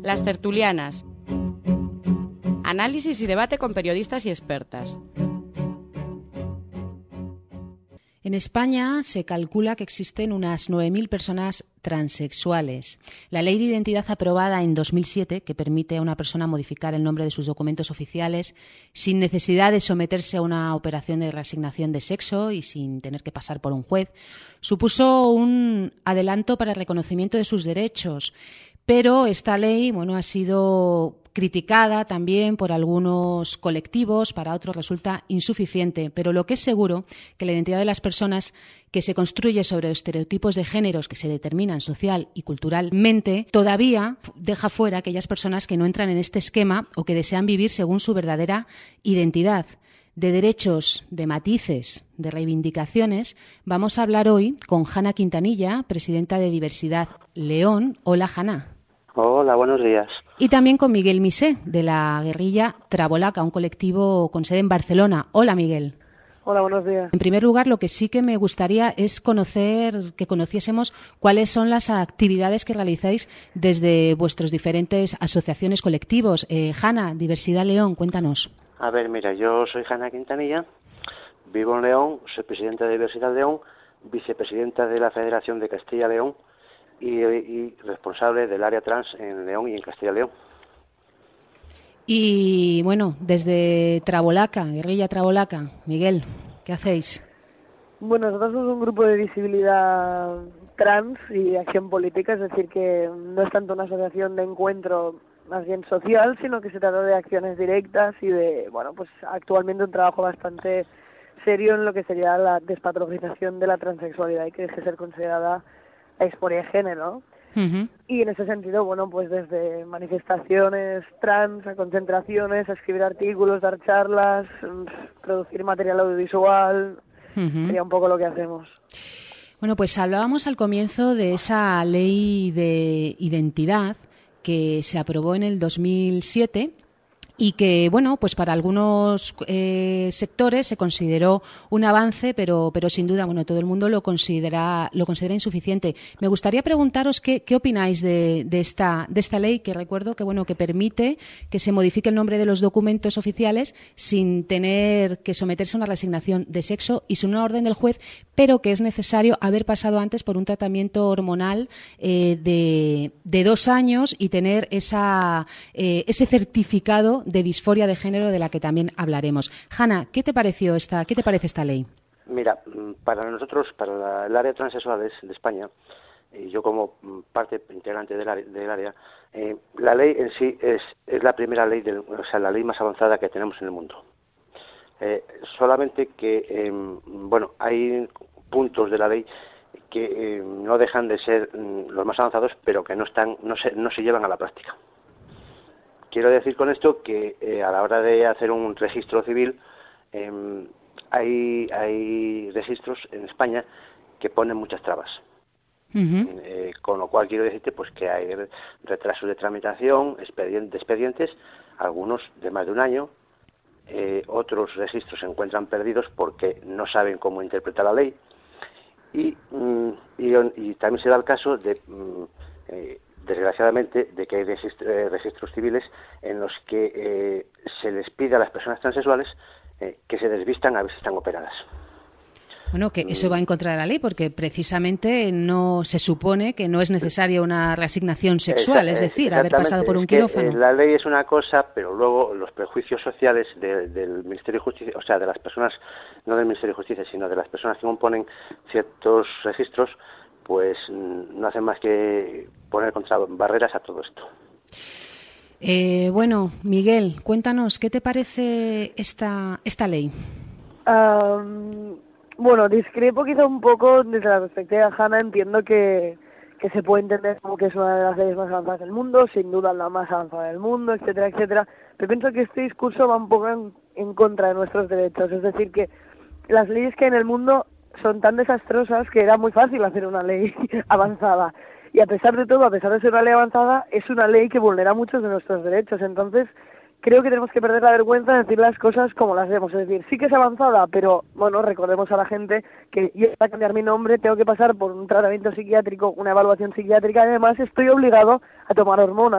Las tertulianas. Análisis y debate con periodistas y expertas. En España se calcula que existen unas 9.000 personas transexuales. La Ley de Identidad aprobada en 2007, que permite a una persona modificar el nombre de sus documentos oficiales sin necesidad de someterse a una operación de reasignación de sexo y sin tener que pasar por un juez, supuso un adelanto para el reconocimiento de sus derechos. Pero esta ley, ha sido criticada también por algunos colectivos, para otros resulta insuficiente, pero lo que es seguro que la identidad de las personas que se construye sobre estereotipos de géneros que se determinan social y culturalmente todavía deja fuera a aquellas personas que no entran en este esquema o que desean vivir según su verdadera identidad. De derechos, de matices, de reivindicaciones, vamos a hablar hoy con Hanna Quintanilla, presidenta de Diversidad León. Hola, Hanna. Hola, buenos días. Y también con Miguel Misé, de la guerrilla Trabolaca, un colectivo con sede en Barcelona. Hola, Miguel. Hola, buenos días. En primer lugar, lo que sí que me gustaría es que conociésemos cuáles son las actividades que realizáis desde vuestras diferentes asociaciones, colectivos. Hanna, Diversidad León, cuéntanos. A ver, mira, yo soy Hanna Quintanilla, vivo en León, soy presidenta de Diversidad León, vicepresidenta de la Federación de Castilla y León y responsable del área trans en León y en Castilla y León. Y desde Trabolaca, guerrilla Trabolaca, Miguel, ¿qué hacéis? Bueno, nosotros somos un grupo de visibilidad trans y acción política, es decir, que no es tanto una asociación de encuentro más bien social, sino que se trata de acciones directas y de, actualmente un trabajo bastante serio en lo que sería la despatologización de la transexualidad y que deje de ser considerada exporia de género. Uh-huh. Y en ese sentido, desde manifestaciones trans a concentraciones, a escribir artículos, dar charlas, producir material audiovisual, sería un poco lo que hacemos. Bueno, pues hablábamos al comienzo de esa ley de identidad que se aprobó en el 2007 y que, pues para algunos sectores se consideró un avance, pero sin duda, todo el mundo lo considera insuficiente. Me gustaría preguntaros qué opináis de esta ley, que recuerdo que permite que se modifique el nombre de los documentos oficiales sin tener que someterse a una reasignación de sexo y sin una orden del juez, pero que es necesario haber pasado antes por un tratamiento hormonal de 2 años y tener ese certificado de disforia de género de la que también hablaremos. Hanna, ¿qué te parece esta ley? Mira, para nosotros, para el área transexuales de España, y yo como parte integrante del área, la ley en sí es la primera ley, la ley más avanzada que tenemos en el mundo. Solamente que, hay puntos de la ley que no dejan de ser los más avanzados, pero que no se llevan a la práctica. Quiero decir con esto que a la hora de hacer un registro civil hay registros en España que ponen muchas trabas. Uh-huh. Con lo cual quiero decirte que hay retrasos de tramitación, expedientes, algunos de más de 1 año, otros registros se encuentran perdidos porque no saben cómo interpretar la ley y también se da el caso de desgraciadamente, de que hay registros civiles en los que se les pide a las personas transexuales que se desvistan a ver si están operadas. Que eso va en contra de la ley, porque precisamente no se supone que no es necesaria una reasignación sexual, es decir, haber pasado por un quirófano. La ley es una cosa, pero luego los prejuicios sociales del Ministerio de Justicia, o sea, de las personas, no del Ministerio de Justicia, sino de las personas que componen ciertos registros, pues no hacen más que poner contra barreras a todo esto. Miguel, cuéntanos, ¿qué te parece esta ley? Discrepo quizá un poco desde la perspectiva de Hanna. Entiendo que se puede entender como que es una de las leyes más avanzadas del mundo, sin duda la más avanzada del mundo, etcétera, etcétera, pero pienso que este discurso va un poco en contra de nuestros derechos, es decir, que las leyes que hay en el mundo son tan desastrosas que era muy fácil hacer una ley avanzada. Y a pesar de todo, a pesar de ser una ley avanzada, es una ley que vulnera muchos de nuestros derechos. Entonces, creo que tenemos que perder la vergüenza de decir las cosas como las vemos. Es decir, sí que es avanzada, pero, recordemos a la gente que yo para cambiar mi nombre tengo que pasar por un tratamiento psiquiátrico, una evaluación psiquiátrica, y además estoy obligado a tomar hormonas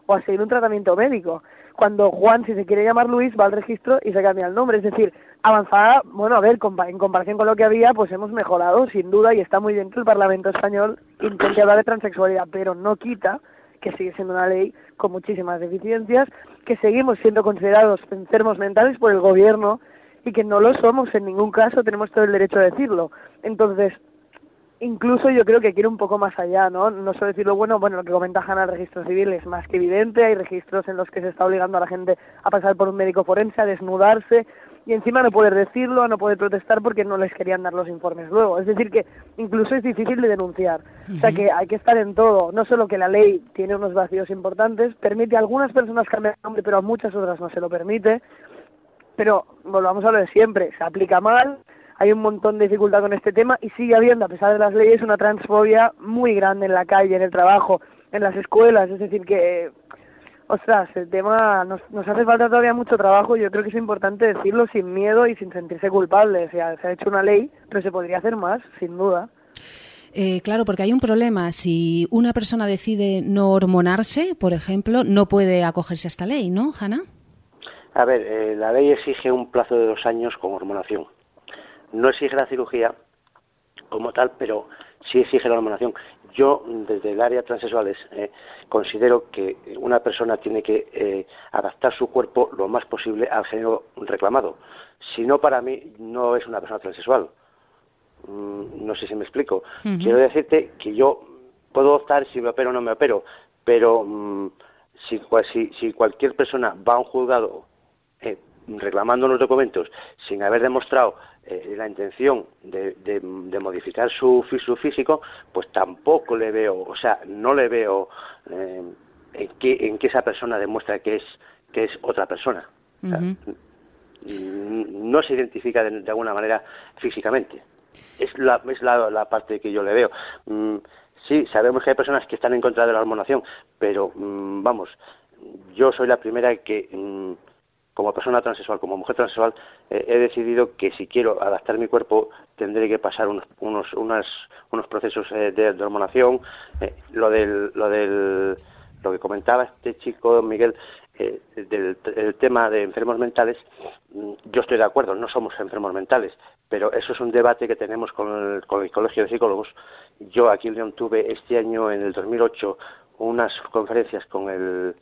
o a seguir un tratamiento médico. Cuando Juan, si se quiere llamar Luis, va al registro y se cambia el nombre. Es decir, avanzada, bueno, a ver, en comparación con lo que había, pues hemos mejorado, sin duda, y está muy bien que el Parlamento español intente hablar de transexualidad, pero no quita que sigue siendo una ley con muchísimas deficiencias, que seguimos siendo considerados enfermos mentales por el gobierno y que no lo somos en ningún caso, tenemos todo el derecho a decirlo. Entonces, incluso yo creo que quiere un poco más allá, ¿no? No solo decirlo, bueno, lo que comenta Hanna, el registro civil es más que evidente, hay registros en los que se está obligando a la gente a pasar por un médico forense, a desnudarse, y encima no poder decirlo, no poder protestar porque no les querían dar los informes luego. Es decir, que incluso es difícil de denunciar. O sea, que hay que estar en todo. No solo que la ley tiene unos vacíos importantes, permite a algunas personas cambiar de nombre, pero a muchas otras no se lo permite. Pero volvamos a lo de siempre, se aplica mal, hay un montón de dificultad con este tema y sigue habiendo, a pesar de las leyes, una transfobia muy grande en la calle, en el trabajo, en las escuelas. Es decir, que... ostras, el tema nos hace falta todavía mucho trabajo y yo creo que es importante decirlo sin miedo y sin sentirse culpable. O sea, se ha hecho una ley, pero se podría hacer más, sin duda. Claro, porque hay un problema. Si una persona decide no hormonarse, por ejemplo, no puede acogerse a esta ley, ¿no, Hanna? A ver, la ley exige un plazo de 2 años con hormonación. No exige la cirugía como tal, pero sí exige la hormonación. Yo, desde el área transexuales, considero que una persona tiene que adaptar su cuerpo lo más posible al género reclamado. Si no, para mí, no es una persona transexual. No sé si me explico. Quiero decirte que yo puedo optar si me opero o no me opero, pero si cualquier persona va a un juzgado reclamando los documentos sin haber demostrado la intención de modificar su físico, pues tampoco le veo, o sea, no le veo en que esa persona demuestra que es otra persona. O sea, no se identifica de alguna manera físicamente. Es la parte que yo le veo. Sí, sabemos que hay personas que están en contra de la hormonación, pero vamos, yo soy la primera que como persona transexual, como mujer transexual, he decidido que si quiero adaptar mi cuerpo tendré que pasar unos procesos de hormonación. Lo que comentaba este chico Miguel del tema de enfermos mentales, yo estoy de acuerdo, no somos enfermos mentales, pero eso es un debate que tenemos con el Colegio de Psicólogos. Yo aquí en León tuve este año, en el 2008, unas conferencias con el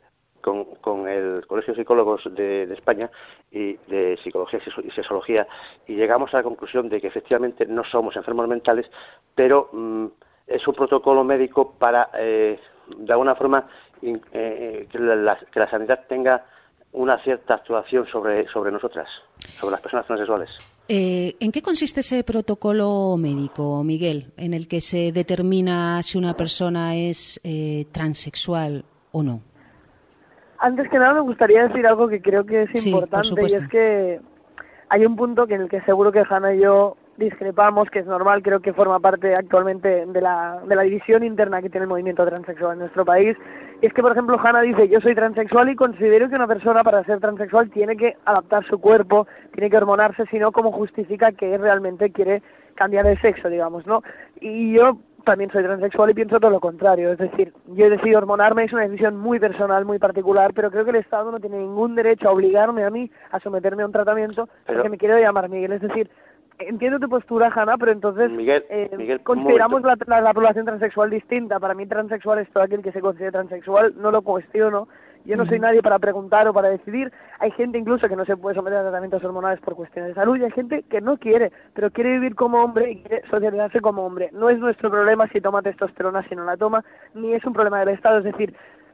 Colegio de Psicólogos de España y de Psicología y Sexología, y llegamos a la conclusión de que efectivamente no somos enfermos mentales, pero es un protocolo médico para, de alguna forma, que la sanidad tenga una cierta actuación sobre nosotras, sobre las personas transexuales. ¿En qué consiste ese protocolo médico, Miguel, en el que se determina si una persona es transexual o no? Antes que nada me gustaría decir algo que creo que es importante, y es que hay un punto en el que seguro que Hanna y yo discrepamos, que es normal, creo que forma parte actualmente de la división interna que tiene el movimiento transexual en nuestro país, y es que, por ejemplo, Hanna dice, yo soy transexual y considero que una persona para ser transexual tiene que adaptar su cuerpo, tiene que hormonarse, sino como justifica que realmente quiere cambiar de sexo, digamos, ¿no? Y yo también soy transexual y pienso todo lo contrario, es decir, yo he decidido hormonarme, es una decisión muy personal, muy particular, pero creo que el Estado no tiene ningún derecho a obligarme a mí a someterme a un tratamiento porque me quiero llamar Miguel. Es decir, entiendo tu postura, Hanna, pero entonces Miguel, consideramos la población transexual distinta. Para mí transexual es todo aquel que se considere transexual, no lo cuestiono. Yo no soy nadie para preguntar o para decidir. Hay gente incluso que no se puede someter a tratamientos hormonales por cuestiones de salud, y hay gente que no quiere, pero quiere vivir como hombre y quiere socializarse como hombre. No es nuestro problema si toma testosterona, si no la toma, ni es un problema del Estado. Es decir,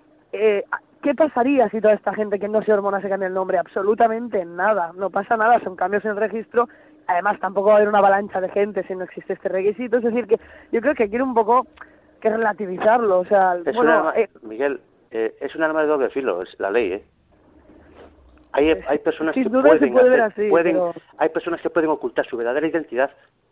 ¿qué pasaría si toda esta gente que no se hormona se cambia el nombre? Absolutamente nada, no pasa nada, son cambios en el registro. Además, tampoco va a haber una avalancha de gente si no existe este requisito. Es decir, que yo creo que quiere un poco que relativizarlo. O sea, Miguel, es un arma de doble filo, es la ley, Hay personas que hay personas que pueden ocultar su verdadera identidad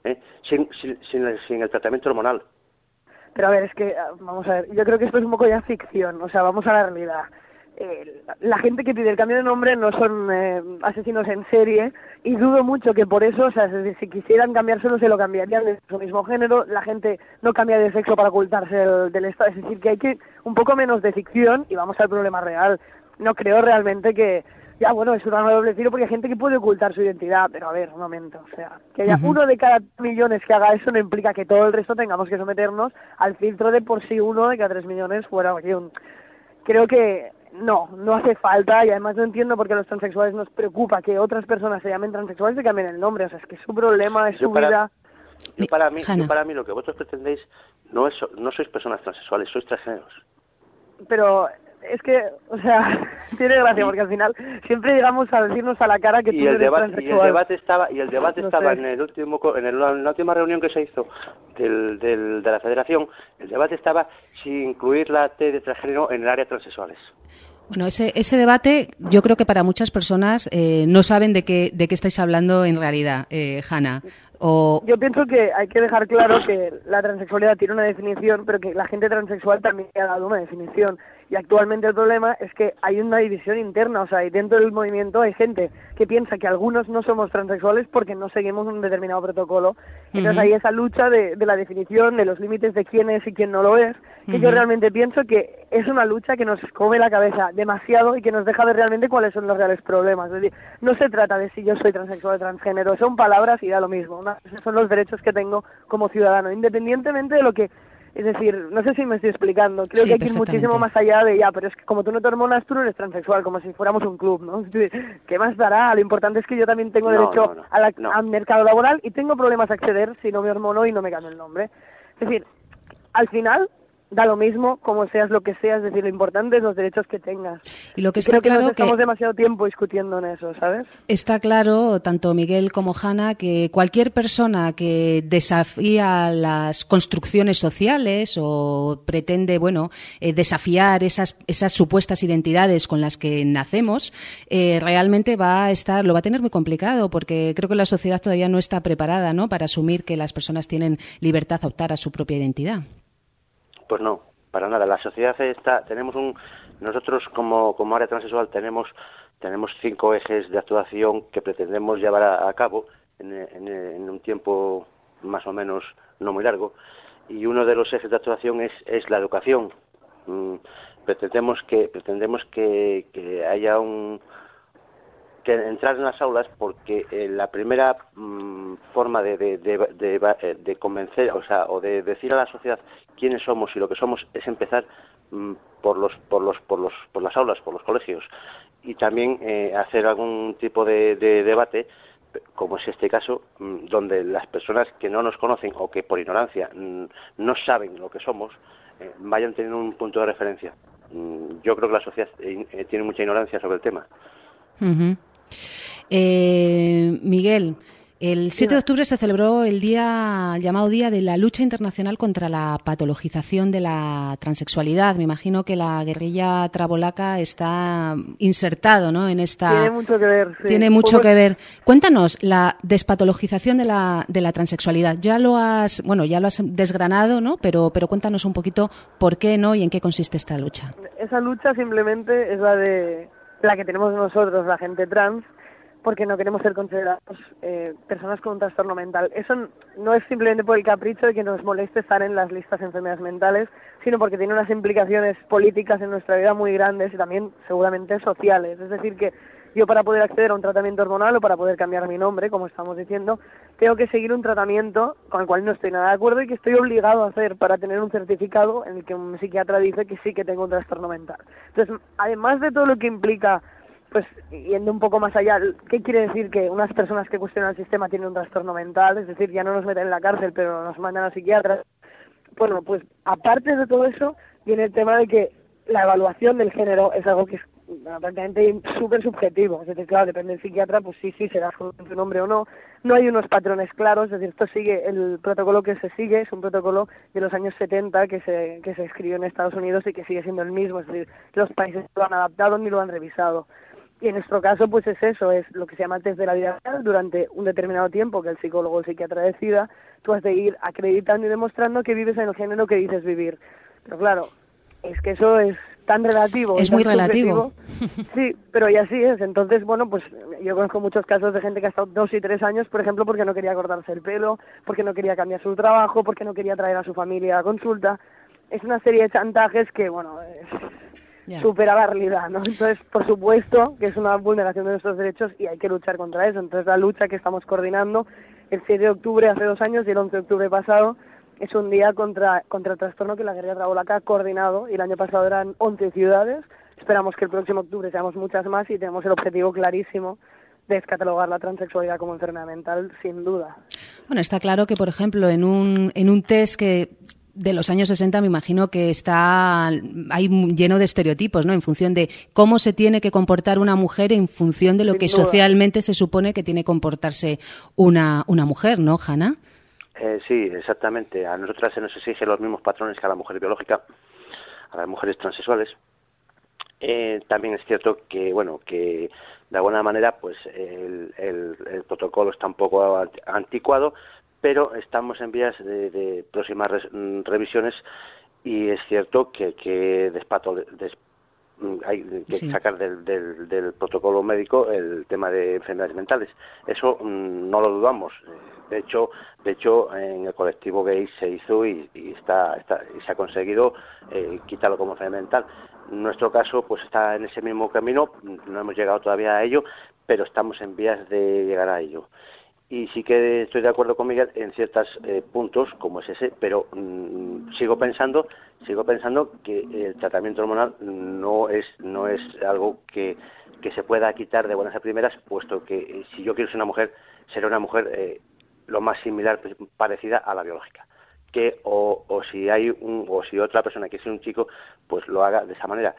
sin el tratamiento hormonal. Pero a ver, es que, vamos a ver, yo creo que esto es un poco ya ficción, o sea, vamos a la realidad. la gente que pide el cambio de nombre no son asesinos en serie, y dudo mucho que por eso, o sea, si quisieran cambiárselo se lo cambiarían de su mismo género. La gente no cambia de sexo para ocultarse del Estado, es decir, que hay que un poco menos de ficción y vamos al problema real. No creo realmente que, ya bueno, es un arma de doble filo porque hay gente que puede ocultar su identidad, pero a ver, un momento, o sea, que haya uno de cada millones que haga eso no implica que todo el resto tengamos que someternos al filtro de por sí uno de cada 3 millones fuera. Creo que no hace falta, y además no entiendo por qué a los transexuales nos preocupa que otras personas se llamen transexuales y cambien el nombre. O sea, es que es su problema, es su vida. Para mí lo que vosotros pretendéis no sois personas transexuales, sois transgéneros. Pero es que, o sea, tiene gracia porque al final siempre llegamos a decirnos a la cara que tú eres transexual. Y el debate estaba en la última reunión que se hizo de la Federación. El debate estaba si incluir la T de transgénero en el área transexuales. Bueno, ese debate yo creo que para muchas personas no saben de qué estáis hablando en realidad, Hanna. Yo pienso que hay que dejar claro que la transexualidad tiene una definición, pero que la gente transexual también ha dado una definición. Y actualmente el problema es que hay una división interna, o sea, y dentro del movimiento hay gente que piensa que algunos no somos transexuales porque no seguimos un determinado protocolo. Entonces hay esa lucha de la definición, de los límites de quién es y quién no lo es, que yo realmente pienso que es una lucha que nos come la cabeza demasiado y que nos deja ver realmente cuáles son los reales problemas. Es decir, no se trata de si yo soy transexual o transgénero, son palabras y da lo mismo. Esos son los derechos que tengo como ciudadano, independientemente de lo que... Es decir, no sé si me estoy explicando, creo que hay que ir muchísimo más allá de pero es que como tú no te hormonas, tú no eres transexual, como si fuéramos un club, ¿no? ¿Qué más dará? Lo importante es que yo también tengo derecho al mercado laboral y tengo problemas a acceder si no me hormono y no me cambio el nombre. Es decir, al final da lo mismo como seas lo que seas, es decir, lo importante es los derechos que tengas. Y lo que está creo claro que estamos demasiado tiempo discutiendo en eso, ¿sabes? Está claro, tanto Miguel como Hanna, que cualquier persona que desafía las construcciones sociales o pretende, desafiar esas supuestas identidades con las que nacemos, realmente lo va a tener muy complicado, porque creo que la sociedad todavía no está preparada, ¿no?, para asumir que las personas tienen libertad a optar a su propia identidad. Pues no, para nada. La sociedad nosotros como área transexual tenemos 5 ejes de actuación que pretendemos llevar a cabo en un tiempo más o menos no muy largo, y uno de los ejes de actuación es la educación. Pretendemos que haya que entrar en las aulas, porque la primera forma de convencer, o de decir a la sociedad quiénes somos y lo que somos, es empezar por las aulas, por los colegios, y también hacer algún tipo de debate, como es este caso, donde las personas que no nos conocen o que por ignorancia no saben lo que somos, vayan teniendo un punto de referencia. Yo creo que la sociedad tiene mucha ignorancia sobre el tema. Miguel, el 7 de octubre se celebró el llamado Día de la Lucha Internacional contra la Patologización de la Transexualidad. Me imagino que la guerrilla trabolaca está insertado, ¿no?, en esta... Tiene mucho que ver, sí. Tiene mucho que ver. Cuéntanos, la despatologización de la transexualidad. Ya lo has desgranado, ¿no?, pero cuéntanos un poquito por qué, ¿no?, y en qué consiste esta lucha. Esa lucha simplemente es la que tenemos nosotros, la gente trans, porque no queremos ser considerados personas con un trastorno mental. Eso no es simplemente por el capricho de que nos moleste estar en las listas de enfermedades mentales, sino porque tiene unas implicaciones políticas en nuestra vida muy grandes y también seguramente sociales. Es decir, que yo, para poder acceder a un tratamiento hormonal o para poder cambiar mi nombre, como estamos diciendo, tengo que seguir un tratamiento con el cual no estoy nada de acuerdo y que estoy obligado a hacer para tener un certificado en el que un psiquiatra dice que sí que tengo un trastorno mental. Entonces, además de todo lo que implica, pues yendo un poco más allá, ¿qué quiere decir que unas personas que cuestionan el sistema tienen un trastorno mental? Es decir, ya no nos meten en la cárcel, pero nos mandan a psiquiatras. Bueno, pues aparte de todo eso, viene el tema de que la evaluación del género es algo que es prácticamente súper subjetivo. Es decir, claro, depende del psiquiatra, pues sí, será un hombre o no. No hay unos patrones claros, es decir, esto sigue, el protocolo que se sigue es un protocolo de los años 70 que se escribió en Estados Unidos y que sigue siendo el mismo. Es decir, los países lo han adaptado ni lo han revisado. Y en nuestro caso, pues es eso, es lo que se llama test de la vida real. Durante un determinado tiempo que el psicólogo o el psiquiatra decida, tú has de ir acreditando y demostrando que vives en el género que dices vivir. Pero claro, es que eso es tan relativo. Es tan muy relativo. Sí, pero y así es. Entonces, bueno, pues yo conozco muchos casos de gente que ha estado 2 y 3 años, por ejemplo, porque no quería cortarse el pelo, porque no quería cambiar su trabajo, porque no quería traer a su familia a consulta. Es una serie de chantajes que, bueno, supera la realidad, ¿no? Entonces, por supuesto que es una vulneración de nuestros derechos y hay que luchar contra eso. Entonces, la lucha que estamos coordinando el 7 de octubre hace 2 años y el 11 de octubre pasado es un día contra el trastorno que la guerrilla trabolaca ha coordinado, y el año pasado eran 11 ciudades. Esperamos que el próximo octubre seamos muchas más y tenemos el objetivo clarísimo de descatalogar la transexualidad como enfermedad mental, sin duda. Bueno, está claro que, por ejemplo, en un test que de los años 60 me imagino que está ahí lleno de estereotipos, ¿no? En función de cómo se tiene que comportar una mujer, en función de lo que socialmente se supone que tiene que comportarse una mujer, ¿no, Hanna? Sí, exactamente. A nosotras se nos exigen los mismos patrones que a la mujer biológica, a las mujeres transexuales. También es cierto que, bueno, que de alguna manera pues el protocolo está un poco anticuado, pero estamos en vías de próximas revisiones, y es cierto que hay que sacar del protocolo médico el tema de enfermedades mentales. Eso no lo dudamos. De hecho, en el colectivo gay se hizo y se ha conseguido quitarlo como enfermedad mental. Nuestro caso pues está en ese mismo camino, no hemos llegado todavía a ello, pero estamos en vías de llegar a ello. Y sí que estoy de acuerdo con Miguel en ciertos puntos, como es ese, pero sigo pensando que el tratamiento hormonal no es algo que se pueda quitar de buenas a primeras, puesto que si yo quiero ser una mujer, seré una mujer lo más similar, parecida a la biológica. Que o si otra persona quiere ser un chico, pues lo haga de esa manera.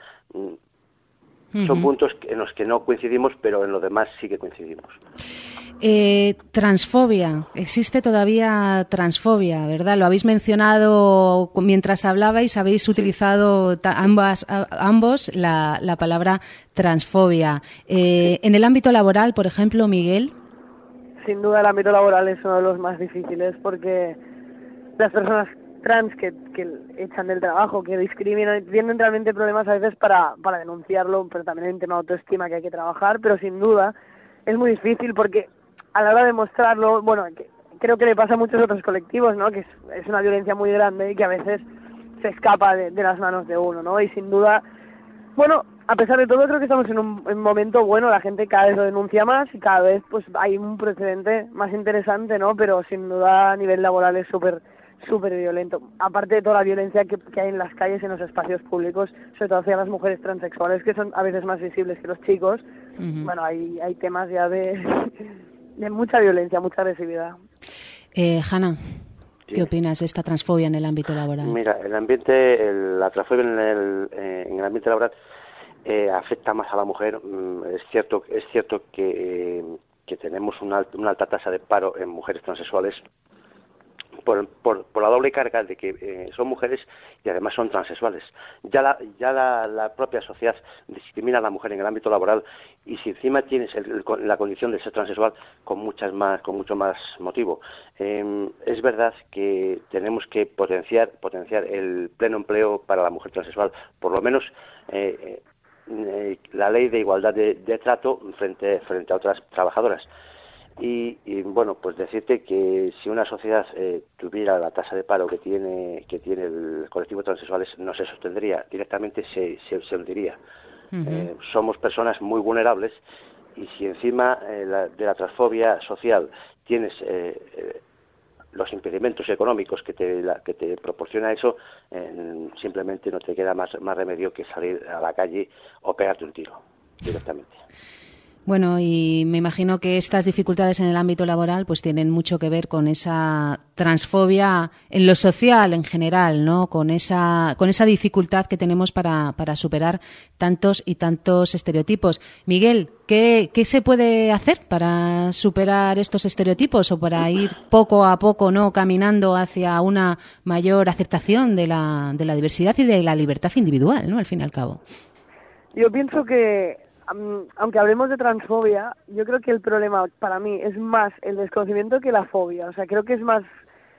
Son puntos en los que no coincidimos, pero en los demás sí que coincidimos. Transfobia. Existe todavía transfobia, ¿verdad? Lo habéis mencionado mientras hablabais, habéis utilizado ambos la palabra transfobia. En el ámbito laboral, por ejemplo, Miguel. Sin duda el ámbito laboral es uno de los más difíciles, porque las personas trans que echan del trabajo, que discriminan, tienen realmente problemas a veces para denunciarlo, pero también hay un tema de autoestima que hay que trabajar, pero sin duda es muy difícil porque a la hora de mostrarlo, bueno, creo que le pasa a muchos otros colectivos, ¿no? Que es una violencia muy grande y que a veces se escapa de las manos de uno, ¿no? Y sin duda, bueno, a pesar de todo, creo que estamos en un momento bueno, la gente cada vez lo denuncia más y cada vez pues hay un precedente más interesante, ¿no? Pero sin duda a nivel laboral es súper violento. Aparte de toda la violencia que hay en las calles, en los espacios públicos, sobre todo hacia las mujeres transexuales, que son a veces más visibles que los chicos, bueno, hay temas ya de mucha violencia, mucha agresividad. Hanna, ¿qué opinas de esta transfobia en el ámbito laboral? Mira, la transfobia en el ambiente laboral afecta más a la mujer. Es cierto que tenemos una alta tasa de paro en mujeres transexuales por la doble carga de que son mujeres y además son transexuales. Ya la propia sociedad discrimina a la mujer en el ámbito laboral, y si encima tienes la condición de ser transexual, con mucho más motivo. Es verdad que tenemos que potenciar el pleno empleo para la mujer transexual, por lo menos la ley de igualdad de trato frente a otras trabajadoras. Y bueno, pues decirte que si una sociedad tuviera la tasa de paro que tiene el colectivo de transexuales, no se sostendría, directamente se hundiría. Somos personas muy vulnerables, y si encima de la transfobia social tienes los impedimentos económicos que te proporciona eso, simplemente no te queda más remedio que salir a la calle o pegarte un tiro directamente. Bueno, y me imagino que estas dificultades en el ámbito laboral pues tienen mucho que ver con esa transfobia en lo social en general, ¿no? Con esa dificultad que tenemos para superar tantos y tantos estereotipos. Miguel, ¿qué se puede hacer para superar estos estereotipos o para ir poco a poco, ¿no?, caminando hacia una mayor aceptación de la diversidad y de la libertad individual, ¿no?, al fin y al cabo? Yo pienso que aunque hablemos de transfobia, yo creo que el problema para mí es más el desconocimiento que la fobia. O sea, creo que es más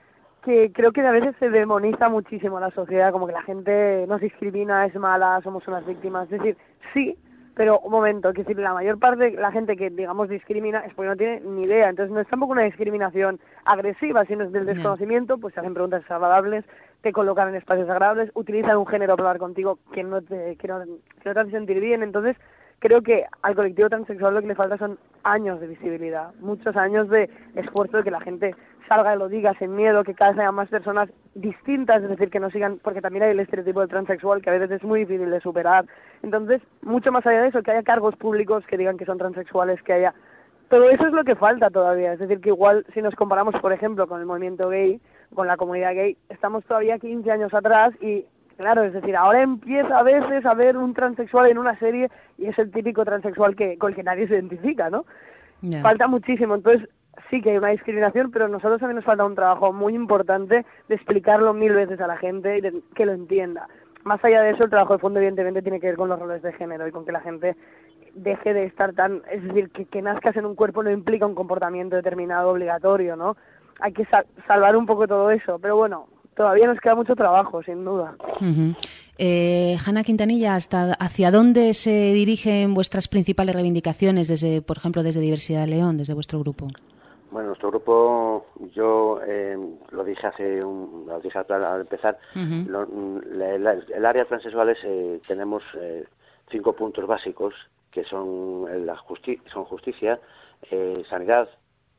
que creo que a veces se demoniza muchísimo la sociedad, como que la gente nos discrimina, es mala, somos unas víctimas. Es decir, sí, pero un momento, que decir, la mayor parte de la gente que, digamos, discrimina es porque no tiene ni idea. Entonces no es tampoco una discriminación agresiva, sino es del desconocimiento, pues se hacen preguntas agradables, te colocan en espacios agradables, utilizan un género para hablar contigo que no te hace sentir bien. Entonces creo que al colectivo transexual lo que le falta son años de visibilidad, muchos años de esfuerzo de que la gente salga y lo diga sin miedo, que cada vez haya más personas distintas, es decir, que no sigan, porque también hay el estereotipo del transexual que a veces es muy difícil de superar. Entonces, mucho más allá de eso, que haya cargos públicos que digan que son transexuales, que haya... Todo eso es lo que falta todavía, es decir, que igual si nos comparamos, por ejemplo, con el movimiento gay, con la comunidad gay, estamos todavía 15 años atrás y... Claro, es decir, ahora empieza a veces a ver un transexual en una serie y es el típico transexual con el que nadie se identifica, ¿no? Yeah. Falta muchísimo, entonces sí que hay una discriminación, pero a nosotros también nos falta un trabajo muy importante de explicarlo 1000 veces a la gente y de que lo entienda. Más allá de eso, el trabajo de fondo evidentemente tiene que ver con los roles de género y con que la gente deje de estar tan... Es decir, que nazcas en un cuerpo no implica un comportamiento determinado obligatorio, ¿no? Hay que salvar un poco todo eso, pero bueno... Todavía nos queda mucho trabajo, sin duda. Hanna Quintanilla, ¿hacia dónde se dirigen vuestras principales reivindicaciones, por ejemplo, desde Diversidad de León, desde vuestro grupo? Bueno, nuestro grupo, yo lo dije al empezar, el área de transexuales tenemos 5 puntos básicos, que son justicia, sanidad,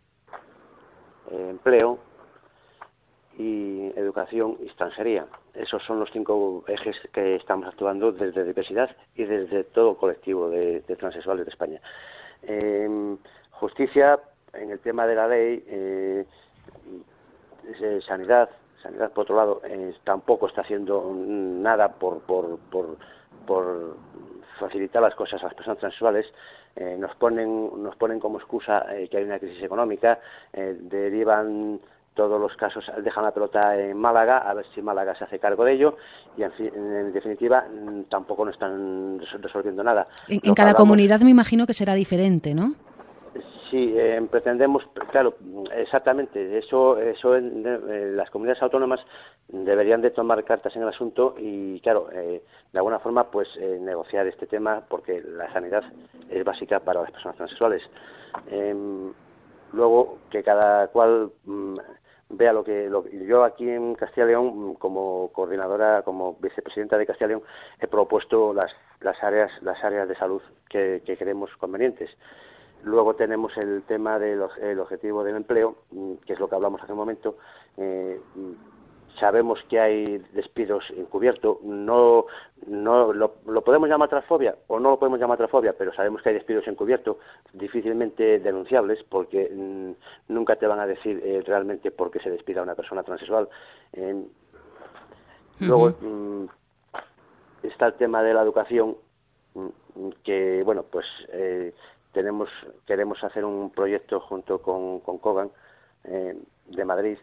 empleo, y educación y extranjería. Esos son los 5 ejes que estamos actuando desde diversidad y desde todo colectivo de transexuales de España. Justicia, en el tema de la ley, sanidad por otro lado, tampoco está haciendo nada por facilitar las cosas a las personas transexuales. Nos ponen como excusa que hay una crisis económica, derivan todos los casos, dejan la pelota en Málaga, a ver si Málaga se hace cargo de ello, y en definitiva tampoco no están resolviendo nada. En cada comunidad me imagino que será diferente, ¿no? Sí, pretendemos, claro, exactamente, eso las comunidades autónomas deberían de tomar cartas en el asunto y, claro, de alguna forma, pues negociar este tema, porque la sanidad es básica para las personas transexuales. Luego, que cada cual vea lo que yo aquí en Castilla y León, como coordinadora, como vicepresidenta de Castilla y León, he propuesto las áreas de salud que creemos convenientes. Luego tenemos el tema del objetivo del empleo, que es lo que hablamos hace un momento. Sabemos que hay despidos encubiertos, no lo podemos llamar transfobia o no lo podemos llamar transfobia, pero sabemos que hay despidos encubiertos difícilmente denunciables, porque nunca te van a decir realmente por qué se despida a una persona transexual. Luego está el tema de la educación, que bueno, pues queremos hacer un proyecto junto con Cogan de Madrid,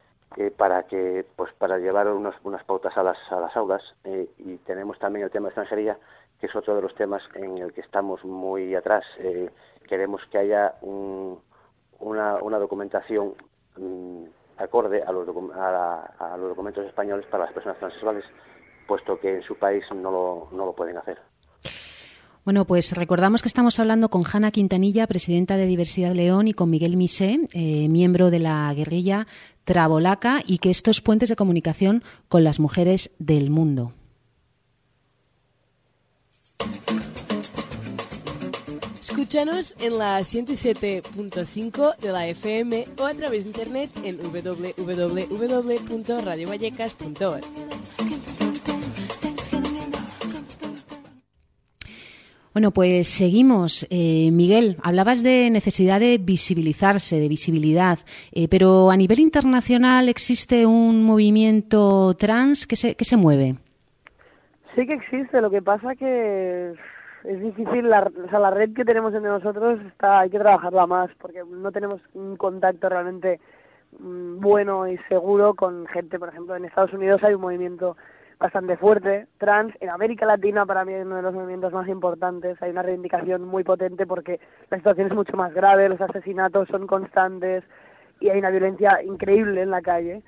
para llevar unas pautas a las aulas, y tenemos también el tema de extranjería, que es otro de los temas en el que estamos muy atrás. Queremos que haya una documentación acorde a los documentos españoles para las personas transexuales, puesto que en su país no lo pueden hacer. Bueno, pues recordamos que estamos hablando con Hanna Quintanilla, presidenta de Diversidad León, y con Miguel Misé, miembro de la guerrilla Trabolaca, y que esto es Puentes de Comunicación con las Mujeres del Mundo. Escúchanos en la 107.5 de la FM o a través de internet en www.radiovallecas.org. Bueno, pues seguimos. Miguel, hablabas de necesidad de visibilizarse, de visibilidad, pero a nivel internacional existe un movimiento trans que se mueve. Sí que existe, lo que pasa que es difícil, la red que tenemos entre nosotros hay que trabajarla más, porque no tenemos un contacto realmente bueno y seguro con gente. Por ejemplo, en Estados Unidos hay un movimiento bastante fuerte, trans. En América Latina para mí es uno de los movimientos más importantes. Hay una reivindicación muy potente porque la situación es mucho más grave, los asesinatos son constantes y hay una violencia increíble en la calle.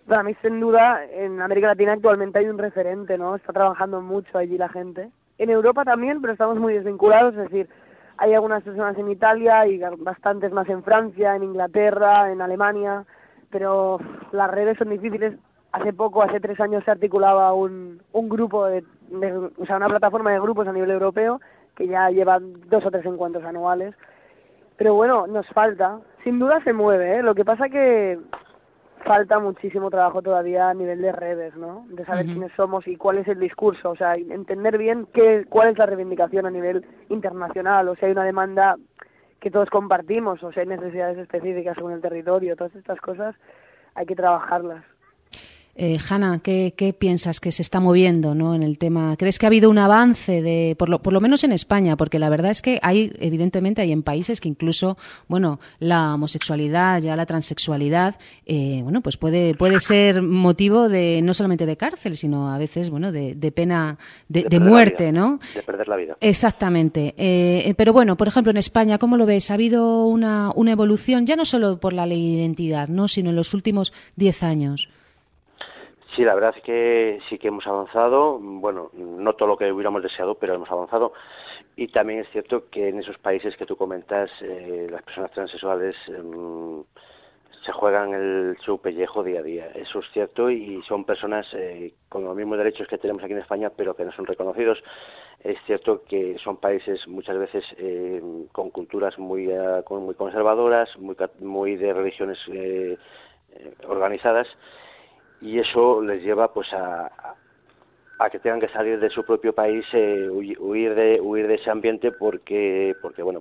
Para mí, sin duda, en América Latina actualmente hay un referente, ¿no? Está trabajando mucho allí la gente. En Europa también, pero estamos muy desvinculados, es decir, hay algunas personas en Italia y bastantes más en Francia, en Inglaterra, en Alemania, pero las redes son difíciles. Hace 3 años se articulaba un grupo o sea, una plataforma de grupos a nivel europeo que ya lleva 2 o 3 encuentros anuales. Pero bueno, nos falta. Sin duda se mueve, ¿eh? Lo que pasa que falta muchísimo trabajo todavía a nivel de redes, ¿no? De saber quiénes somos y cuál es el discurso, o sea, entender bien cuál es la reivindicación a nivel internacional, o sea, hay una demanda que todos compartimos, o sea, hay necesidades específicas según el territorio, todas estas cosas hay que trabajarlas. Hanna, ¿qué piensas que se está moviendo, ¿no?, en el tema? ¿Crees que ha habido un avance por lo menos en España? Porque la verdad es que evidentemente hay en países que incluso, bueno, la homosexualidad, ya la transexualidad, bueno, pues puede ser motivo de no solamente de cárcel, sino a veces, bueno, de pena de muerte, ¿no? De perder la vida. Exactamente. Pero bueno, por ejemplo, en España, ¿cómo lo ves? ¿Ha habido una evolución, ya no solo por la ley de identidad, ¿no?, sino en los últimos 10 años? Sí, la verdad es que sí que hemos avanzado, bueno, no todo lo que hubiéramos deseado, pero hemos avanzado. Y también es cierto que en esos países que tú comentas, las personas transexuales se juegan su pellejo día a día. Eso es cierto, y son personas con los mismos derechos que tenemos aquí en España, pero que no son reconocidos. Es cierto que son países muchas veces con culturas muy conservadoras, muy de religiones organizadas, y eso les lleva pues a que tengan que salir de su propio país, huir de ese ambiente porque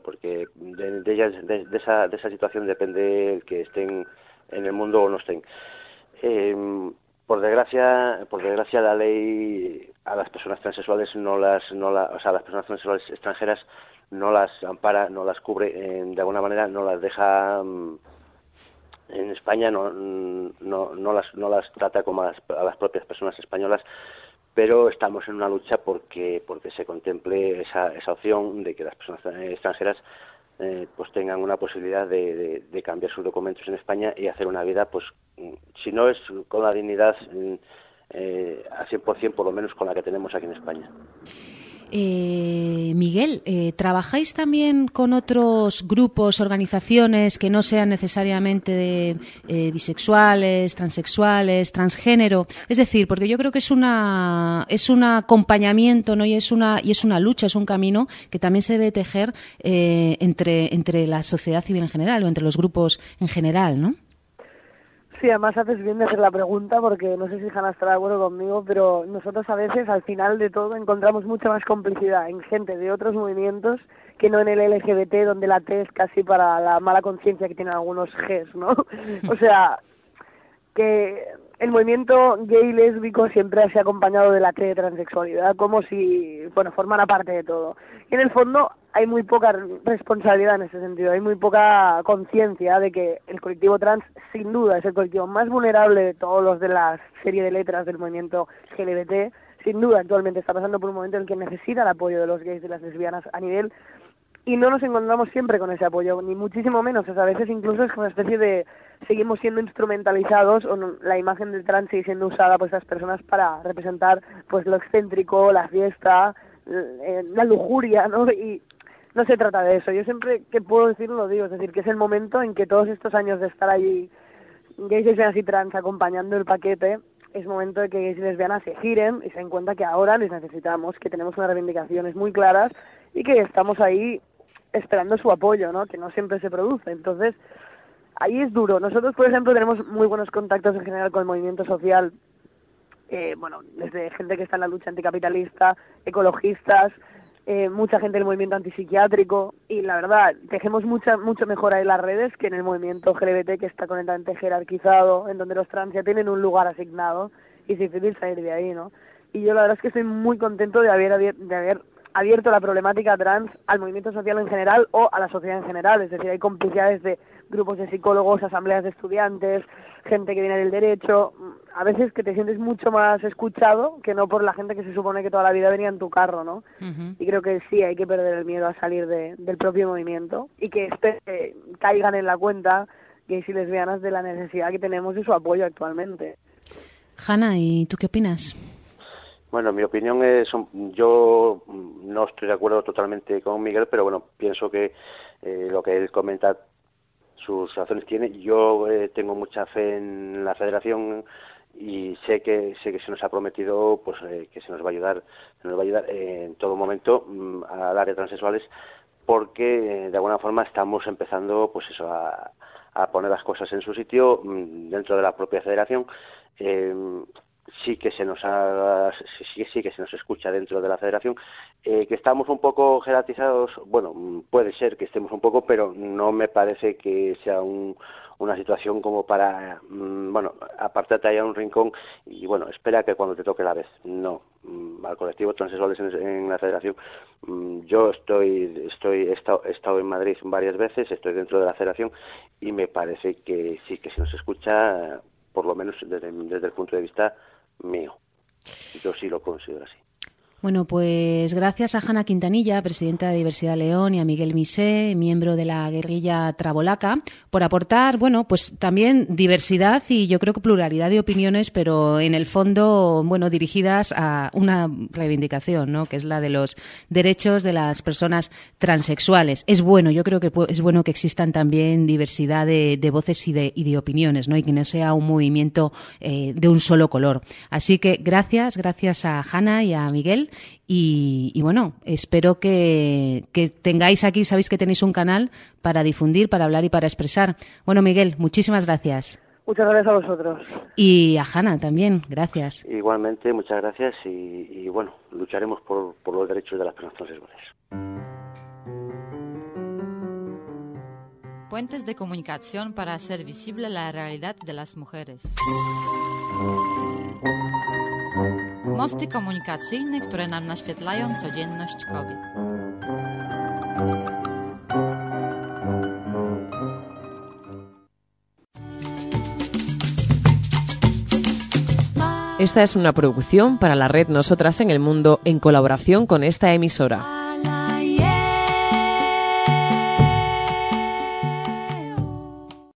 de esa situación depende el que estén en el mundo o no estén. Por desgracia la ley a las personas transexuales o sea, a las personas transexuales extranjeras no las ampara, no las cubre, de alguna manera no las deja. En España no las trata como a las propias personas españolas, pero estamos en una lucha porque se contemple esa opción de que las personas extranjeras pues tengan una posibilidad de cambiar sus documentos en España y hacer una vida, pues si no es con la dignidad al 100%, por lo menos con la que tenemos aquí en España. Miguel, ¿trabajáis también con otros grupos, organizaciones que no sean necesariamente bisexuales, transexuales, transgénero? Es decir, porque yo creo que es un acompañamiento, ¿no?, y es una lucha, es un camino que también se debe tejer entre la sociedad civil en general o entre los grupos en general, ¿no? Sí, además haces bien de hacer la pregunta porque no sé si Hanna estará de acuerdo conmigo, pero nosotros a veces al final de todo encontramos mucha más complicidad en gente de otros movimientos que no en el LGBT, donde la T es casi para la mala conciencia que tienen algunos Gs, ¿no? O sea, que el movimiento gay lésbico siempre se ha acompañado de la T de transexualidad, como si, bueno, formara parte de todo. Y en el fondo hay muy poca responsabilidad en ese sentido, hay muy poca conciencia de que el colectivo trans, sin duda, es el colectivo más vulnerable de todos los de la serie de letras del movimiento LGBT. Sin duda, actualmente está pasando por un momento en el que necesita el apoyo de los gays y de las lesbianas a nivel, y no nos encontramos siempre con ese apoyo, ni muchísimo menos. O sea, a veces incluso es una especie de seguimos siendo instrumentalizados, o no, la imagen del trans sigue siendo usada por estas personas para representar pues lo excéntrico, la fiesta, la lujuria, ¿no? Y no se trata de eso. Yo siempre que puedo decirlo lo digo, es decir, que es el momento en que todos estos años de estar allí gays, lesbianas y trans acompañando el paquete, es momento de que gays y lesbianas se giren y se den cuenta que ahora les necesitamos, que tenemos unas reivindicaciones muy claras y que estamos ahí esperando su apoyo, ¿no?, que no siempre se produce. Entonces, ahí es duro. Nosotros, por ejemplo, tenemos muy buenos contactos en general con el movimiento social, bueno, desde gente que está en la lucha anticapitalista, ecologistas, mucha gente del movimiento antipsiquiátrico, y la verdad, tejemos mucho mejor ahí las redes que en el movimiento LGBT, que está completamente jerarquizado, en donde los trans ya tienen un lugar asignado y es difícil salir de ahí, ¿no? Y yo la verdad es que estoy muy contento de haber abierto la problemática trans al movimiento social en general o a la sociedad en general. Es decir, hay complicidades de grupos de psicólogos, asambleas de estudiantes, gente que viene del derecho, a veces que te sientes mucho más escuchado que no por la gente que se supone que toda la vida venía en tu carro, ¿no? Uh-huh. Y creo que sí, hay que perder el miedo a salir del propio movimiento y que caigan en la cuenta gays y lesbianas de la necesidad que tenemos de su apoyo actualmente. Hanna, ¿y tú qué opinas? Bueno, mi opinión es, yo no estoy de acuerdo totalmente con Miguel, pero bueno, pienso que lo que él comenta, sus razones tiene. Yo tengo mucha fe en la Federación y sé que se nos ha prometido pues que se nos va a ayudar en todo momento al área de transexuales, porque de alguna forma estamos empezando pues eso a poner las cosas en su sitio dentro de la propia Federación. Sí que se nos escucha dentro de la Federación, que estamos un poco jerarquizados. Bueno, puede ser que estemos un poco, pero no me parece que sea una situación como para apartarte allá a un rincón y bueno, espera que cuando te toque la vez. No, al colectivo transexuales en la Federación, yo he estado en Madrid varias veces, estoy dentro de la Federación y me parece que sí que se nos escucha, por lo menos desde el punto de vista mío. Yo sí lo considero así. Bueno, pues gracias a Hanna Quintanilla, presidenta de Diversidad León, y a Miguel Misé, miembro de la guerrilla Trabolaca, por aportar, bueno, pues también diversidad y yo creo que pluralidad de opiniones, pero en el fondo, bueno, dirigidas a una reivindicación, ¿no?, que es la de los derechos de las personas transexuales. Es bueno, yo creo que es bueno que existan también diversidad de voces y de opiniones, ¿no?, y que no sea un movimiento de un solo color. Así que gracias a Hanna y a Miguel. Y bueno, espero que tengáis aquí, sabéis que tenéis un canal para difundir, para hablar y para expresar. Bueno, Miguel, muchísimas gracias. Muchas gracias a vosotros. Y a Hanna también, gracias. Igualmente, muchas gracias y bueno, lucharemos por los derechos de las personas transexuales. Puentes de comunicación para hacer visible la realidad de las mujeres. Mosty komunikacyjne, które nam naświetlają codzienność kobiet. Esta es una producción para la red Nosotras en el Mundo en colaboración con esta emisora.